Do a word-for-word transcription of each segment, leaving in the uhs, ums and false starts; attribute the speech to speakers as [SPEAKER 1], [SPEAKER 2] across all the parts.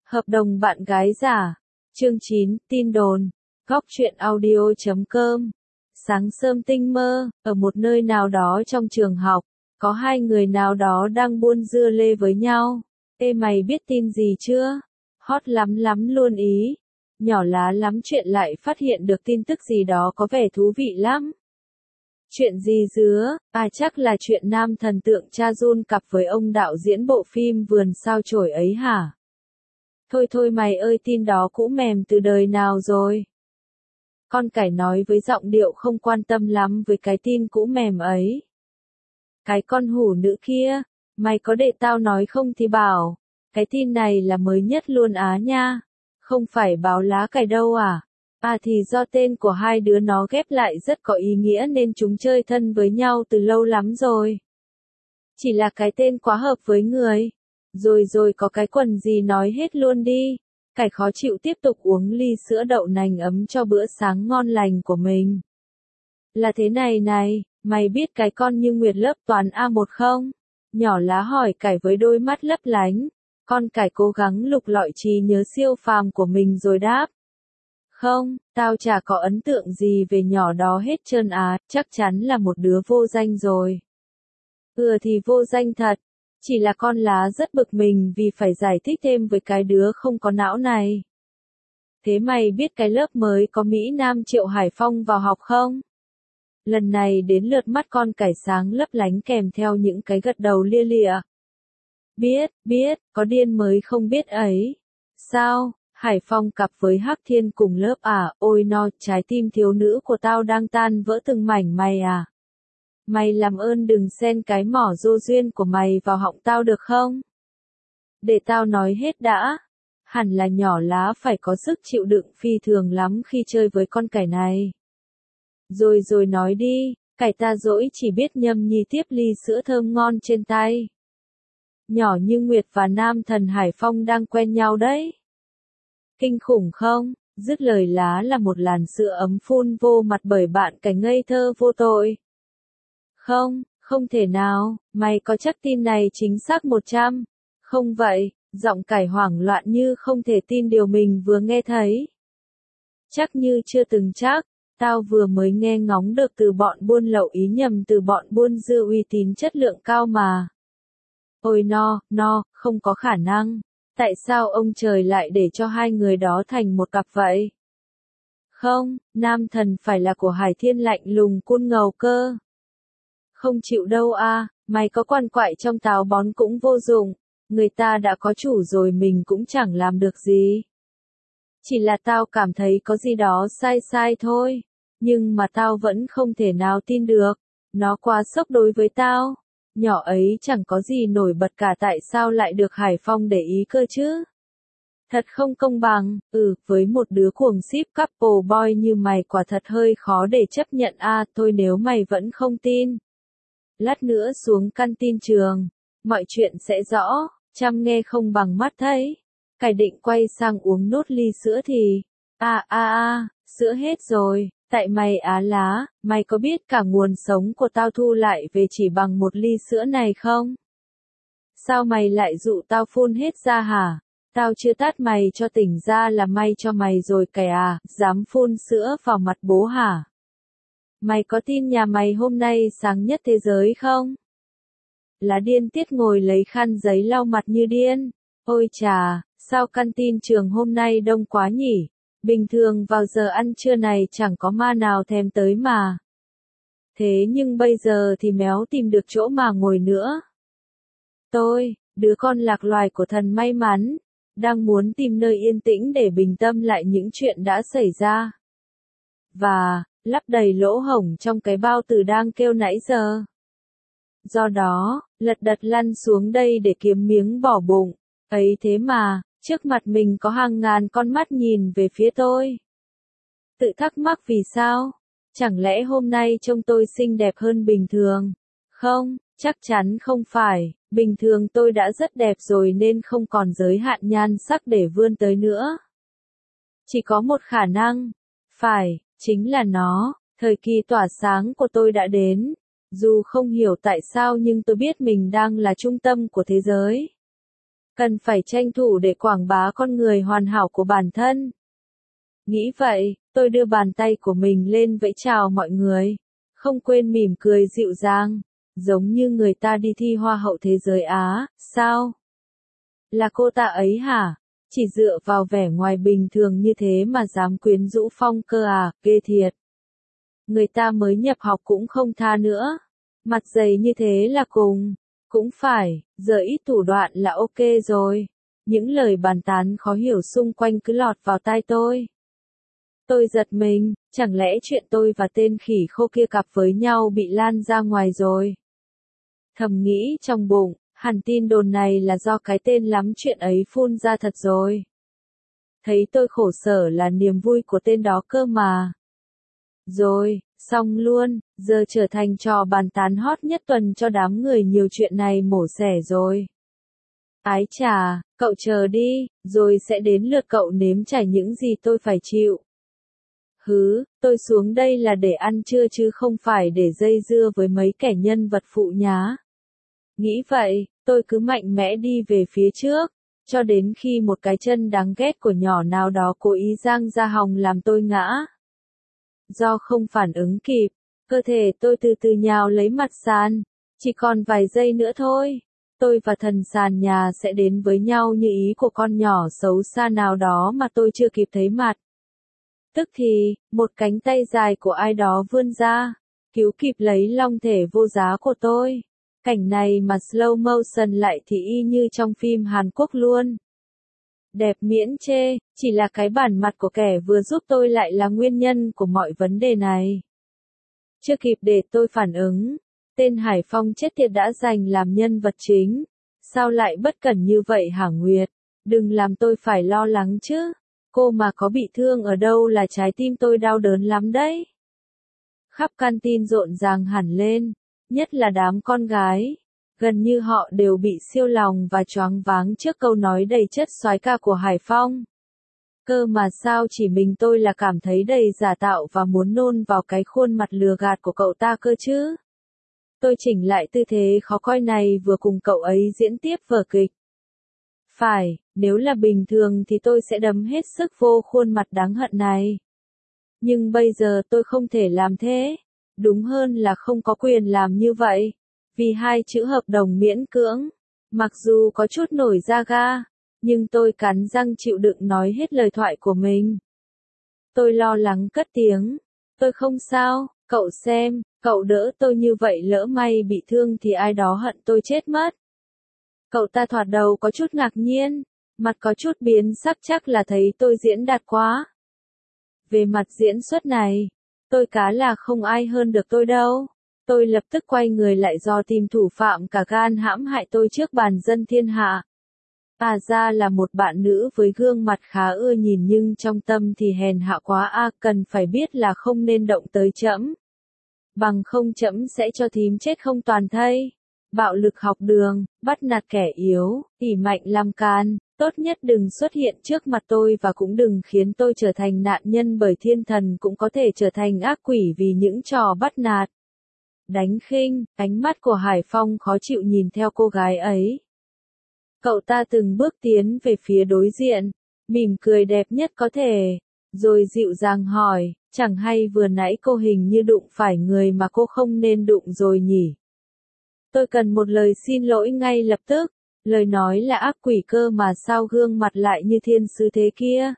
[SPEAKER 1] Hợp đồng bạn gái giả. Chương chín, tin đồn. Góc truyện audio chấm com. Sáng sớm tinh mơ, ở một nơi nào đó trong trường học, có hai người nào đó đang buôn dưa lê với nhau. Ê mày biết tin gì chưa? Hot lắm lắm luôn ý. Nhỏ lá lắm chuyện lại phát hiện được tin tức gì đó có vẻ thú vị lắm. Chuyện gì dứa? À chắc là chuyện nam thần tượng Cha Jun cặp với ông đạo diễn bộ phim Vườn sao chổi ấy hả? Thôi thôi mày ơi, tin đó cũ mềm từ đời nào rồi? Con cải nói với giọng điệu không quan tâm lắm với cái tin cũ mềm ấy. Cái con hủ nữ kia, mày có để tao nói không thì bảo, cái tin này là mới nhất luôn á nha, không phải báo lá cải đâu à? À thì do tên của hai đứa nó ghép lại rất có ý nghĩa nên chúng chơi thân với nhau từ lâu lắm rồi. Chỉ là cái tên quá hợp với người. Rồi rồi có cái quần gì nói hết luôn đi. Cải khó chịu tiếp tục uống ly sữa đậu nành ấm cho bữa sáng ngon lành của mình. Là thế này này, mày biết cái con Như Nguyệt lớp toán a một không? Nhỏ lá hỏi Cải với đôi mắt lấp lánh. Con Cải cố gắng lục lọi trí nhớ siêu phàm của mình rồi đáp. Không, tao chả có ấn tượng gì về nhỏ đó hết trơn á, chắc chắn là một đứa vô danh rồi. Ừ thì vô danh thật. Chỉ là con lá rất bực mình vì phải giải thích thêm với cái đứa không có não này. Thế mày biết cái lớp mới có Mỹ Nam Triệu Hải Phong vào học không? Lần này đến lượt mắt con Cải sáng lấp lánh kèm theo những cái gật đầu lia lịa. Biết, biết, có điên mới không biết ấy. Sao, Hải Phong cặp với Hắc Thiên cùng lớp à? Ôi no, trái tim thiếu nữ của tao đang tan vỡ từng mảnh mày à. Mày làm ơn đừng xen cái mỏ rô duyên của mày vào họng tao được không? Để tao nói hết đã. Hẳn là nhỏ lá phải có sức chịu đựng phi thường lắm khi chơi với con Cải này. Rồi rồi nói đi, Cải ta dỗi chỉ biết nhâm nhi tiếp ly sữa thơm ngon trên tay. Nhỏ Như Nguyệt và nam thần Hải Phong đang quen nhau đấy. Kinh khủng không? Dứt lời lá là một làn sữa ấm phun vô mặt bởi bạn Cải ngây thơ vô tội. Không, không thể nào, mày có chắc tin này chính xác một trăm? Không vậy, giọng Cải hoảng loạn như không thể tin điều mình vừa nghe thấy. Chắc như chưa từng chắc, tao vừa mới nghe ngóng được từ bọn buôn lậu ý nhầm từ bọn buôn dưa uy tín chất lượng cao mà. Ôi no, no, không có khả năng. Tại sao ông trời lại để cho hai người đó thành một cặp vậy? Không, nam thần phải là của Hải Thiên lạnh lùng cun ngầu cơ. Không chịu đâu a, mày có quằn quại trong táo bón cũng vô dụng, người ta đã có chủ rồi mình cũng chẳng làm được gì. Chỉ là tao cảm thấy có gì đó sai sai thôi, nhưng mà tao vẫn không thể nào tin được, nó quá sốc đối với tao. Nhỏ ấy chẳng có gì nổi bật cả, tại sao lại được Hải Phong để ý cơ chứ? Thật không công bằng, ừ, với một đứa cuồng ship couple boy như mày quả thật hơi khó để chấp nhận a, thôi nếu mày vẫn không tin. Lát nữa xuống căn tin trường, mọi chuyện sẽ rõ, chăm nghe không bằng mắt thấy. Cải định quay sang uống nốt ly sữa thì, a a a, sữa hết rồi, tại mày á lá, mày có biết cả nguồn sống của tao thu lại về chỉ bằng một ly sữa này không? Sao mày lại dụ tao phun hết ra hả? Tao chưa tát mày cho tỉnh ra là may cho mày rồi Cải à, dám phun sữa vào mặt bố hả? Mày có tin nhà mày hôm nay sáng nhất thế giới không? Lá điên tiết ngồi lấy khăn giấy lau mặt như điên. Ôi chà, sao căn tin trường hôm nay đông quá nhỉ? Bình thường vào giờ ăn trưa này chẳng có ma nào thèm tới mà. Thế nhưng bây giờ thì méo tìm được chỗ mà ngồi nữa. Tôi, đứa con lạc loài của thần may mắn, đang muốn tìm nơi yên tĩnh để bình tâm lại những chuyện đã xảy ra. Và, lấp đầy lỗ hổng trong cái bao tử đang kêu nãy giờ. Do đó, lật đật lăn xuống đây để kiếm miếng bỏ bụng. Ấy thế mà, trước mặt mình có hàng ngàn con mắt nhìn về phía tôi. Tự thắc mắc vì sao? Chẳng lẽ hôm nay trông tôi xinh đẹp hơn bình thường? Không, chắc chắn không phải. Bình thường tôi đã rất đẹp rồi nên không còn giới hạn nhan sắc để vươn tới nữa. Chỉ có một khả năng. Phải, chính là nó. Thời kỳ tỏa sáng của tôi đã đến. Dù không hiểu tại sao nhưng tôi biết mình đang là trung tâm của thế giới. Cần phải tranh thủ để quảng bá con người hoàn hảo của bản thân. Nghĩ vậy, tôi đưa bàn tay của mình lên vẫy chào mọi người. Không quên mỉm cười dịu dàng. Giống như người ta đi thi Hoa hậu thế giới Á, sao? Là cô ta ấy hả? Chỉ dựa vào vẻ ngoài bình thường như thế mà dám quyến rũ Phong cơ à, ghê thiệt. Người ta mới nhập học cũng không tha nữa. Mặt dày như thế là cùng. Cũng phải, giờ ít thủ đoạn là ok rồi. Những lời bàn tán khó hiểu xung quanh cứ lọt vào tai tôi. Tôi giật mình, chẳng lẽ chuyện tôi và tên khỉ khô kia cặp với nhau bị lan ra ngoài rồi. Thầm nghĩ trong bụng, hẳn tin đồn này là do cái tên lắm chuyện ấy phun ra thật rồi. Thấy tôi khổ sở là niềm vui của tên đó cơ mà. Rồi, xong luôn, giờ trở thành trò bàn tán hot nhất tuần cho đám người nhiều chuyện này mổ xẻ rồi. Ái chà, cậu chờ đi, rồi sẽ đến lượt cậu nếm trải những gì tôi phải chịu. Hứ, tôi xuống đây là để ăn trưa chứ không phải để dây dưa với mấy kẻ nhân vật phụ nhá. Nghĩ vậy, tôi cứ mạnh mẽ đi về phía trước, cho đến khi một cái chân đáng ghét của nhỏ nào đó cố ý giang ra hòng làm tôi ngã. Do không phản ứng kịp, cơ thể tôi từ từ nhào lấy mặt sàn, chỉ còn vài giây nữa thôi. Tôi và thần sàn nhà sẽ đến với nhau như ý của con nhỏ xấu xa nào đó mà tôi chưa kịp thấy mặt. Tức thì, một cánh tay dài của ai đó vươn ra, cứu kịp lấy long thể vô giá của tôi. Cảnh này mà slow motion lại thì y như trong phim Hàn Quốc luôn. Đẹp miễn chê, chỉ là cái bản mặt của kẻ vừa giúp tôi lại là nguyên nhân của mọi vấn đề này. Chưa kịp để tôi phản ứng, tên Hải Phong chết tiệt đã giành làm nhân vật chính. Sao lại bất cẩn như vậy hả Nguyệt? Đừng làm tôi phải lo lắng chứ. Cô mà có bị thương ở đâu là trái tim tôi đau đớn lắm đấy. Khắp căn tin rộn ràng hẳn lên, nhất là đám con gái. Gần như họ đều bị siêu lòng và choáng váng trước câu nói đầy chất soái ca của Hải Phong. Cơ mà sao chỉ mình tôi là cảm thấy đầy giả tạo và muốn nôn vào cái khuôn mặt lừa gạt của cậu ta cơ chứ. Tôi chỉnh lại tư thế khó coi này vừa cùng cậu ấy diễn tiếp vở kịch. Phải, nếu là bình thường thì tôi sẽ đấm hết sức vô khuôn mặt đáng hận này. Nhưng bây giờ tôi không thể làm thế. Đúng hơn là không có quyền làm như vậy. Vì hai chữ hợp đồng miễn cưỡng. Mặc dù có chút nổi da ga, nhưng tôi cắn răng chịu đựng nói hết lời thoại của mình. Tôi lo lắng cất tiếng. Tôi không sao, cậu xem, cậu đỡ tôi như vậy lỡ may bị thương thì ai đó hận tôi chết mất. Cậu ta thoạt đầu có chút ngạc nhiên, mặt có chút biến sắc chắc là thấy tôi diễn đạt quá. Về mặt diễn xuất này, tôi cá là không ai hơn được tôi đâu. Tôi lập tức quay người lại do tìm thủ phạm cả gan hãm hại tôi trước bàn dân thiên hạ. À ra là một bạn nữ với gương mặt khá ưa nhìn nhưng trong tâm thì hèn hạ quá a, à, cần phải biết là không nên động tới trẫm. Bằng không trẫm sẽ cho thím chết không toàn thây. Bạo lực học đường, bắt nạt kẻ yếu, ỷ mạnh làm can, tốt nhất đừng xuất hiện trước mặt tôi và cũng đừng khiến tôi trở thành nạn nhân bởi thiên thần cũng có thể trở thành ác quỷ vì những trò bắt nạt. Đánh khinh, ánh mắt của Hải Phong khó chịu nhìn theo cô gái ấy. Cậu ta từng bước tiến về phía đối diện, mỉm cười đẹp nhất có thể, rồi dịu dàng hỏi, chẳng hay vừa nãy cô hình như đụng phải người mà cô không nên đụng rồi nhỉ? Tôi cần một lời xin lỗi ngay lập tức, lời nói là ác quỷ cơ mà sao gương mặt lại như thiên sứ thế kia?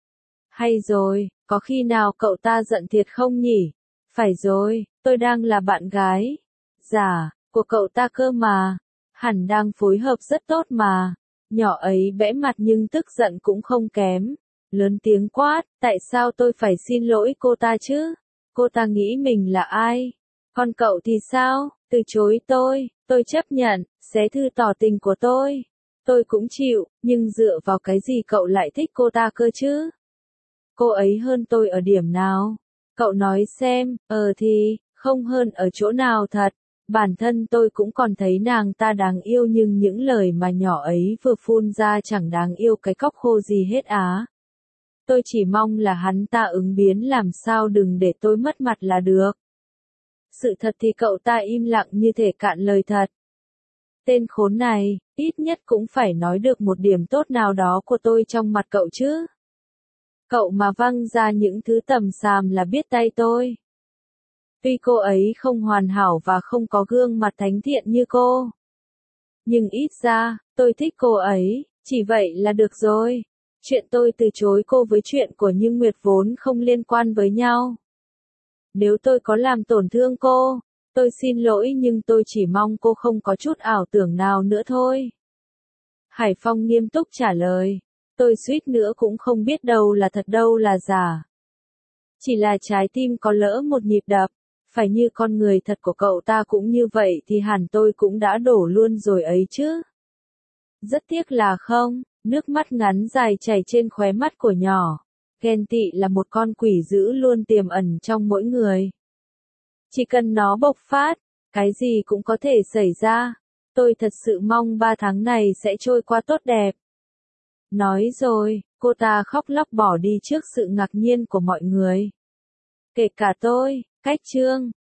[SPEAKER 1] Hay rồi, có khi nào cậu ta giận thiệt không nhỉ? Phải rồi, tôi đang là bạn gái giả của cậu ta cơ mà, hẳn đang phối hợp rất tốt mà. Nhỏ ấy bẽ mặt nhưng tức giận cũng không kém, lớn tiếng quát, tại sao tôi phải xin lỗi cô ta chứ? Cô ta nghĩ mình là ai? Còn cậu thì sao? Từ chối tôi, tôi chấp nhận, xé thư tỏ tình của tôi. Tôi cũng chịu, nhưng dựa vào cái gì cậu lại thích cô ta cơ chứ? Cô ấy hơn tôi ở điểm nào? Cậu nói xem, ờ thì, không hơn ở chỗ nào thật. Bản thân tôi cũng còn thấy nàng ta đáng yêu nhưng những lời mà nhỏ ấy vừa phun ra chẳng đáng yêu cái cóc khô gì hết á. Tôi chỉ mong là hắn ta ứng biến làm sao đừng để tôi mất mặt là được. Sự thật thì cậu ta im lặng như thể cạn lời thật. Tên khốn này, ít nhất cũng phải nói được một điểm tốt nào đó của tôi trong mặt cậu chứ. Cậu mà văng ra những thứ tầm xàm là biết tay tôi. Tuy cô ấy không hoàn hảo và không có gương mặt thánh thiện như cô. Nhưng ít ra, tôi thích cô ấy, chỉ vậy là được rồi. Chuyện tôi từ chối cô với chuyện của Như Nguyệt vốn không liên quan với nhau. Nếu tôi có làm tổn thương cô, tôi xin lỗi nhưng tôi chỉ mong cô không có chút ảo tưởng nào nữa thôi. Hải Phong nghiêm túc trả lời. Tôi suýt nữa cũng không biết đâu là thật đâu là giả. Chỉ là trái tim có lỡ một nhịp đập, phải như con người thật của cậu ta cũng như vậy thì hẳn tôi cũng đã đổ luôn rồi ấy chứ. Rất tiếc là không, nước mắt ngắn dài chảy trên khóe mắt của nhỏ. Ghen tị là một con quỷ dữ luôn tiềm ẩn trong mỗi người. Chỉ cần nó bộc phát, cái gì cũng có thể xảy ra. Tôi thật sự mong ba tháng này sẽ trôi qua tốt đẹp. Nói rồi, cô ta khóc lóc bỏ đi trước sự ngạc nhiên của mọi người. Kể cả tôi, cách chương.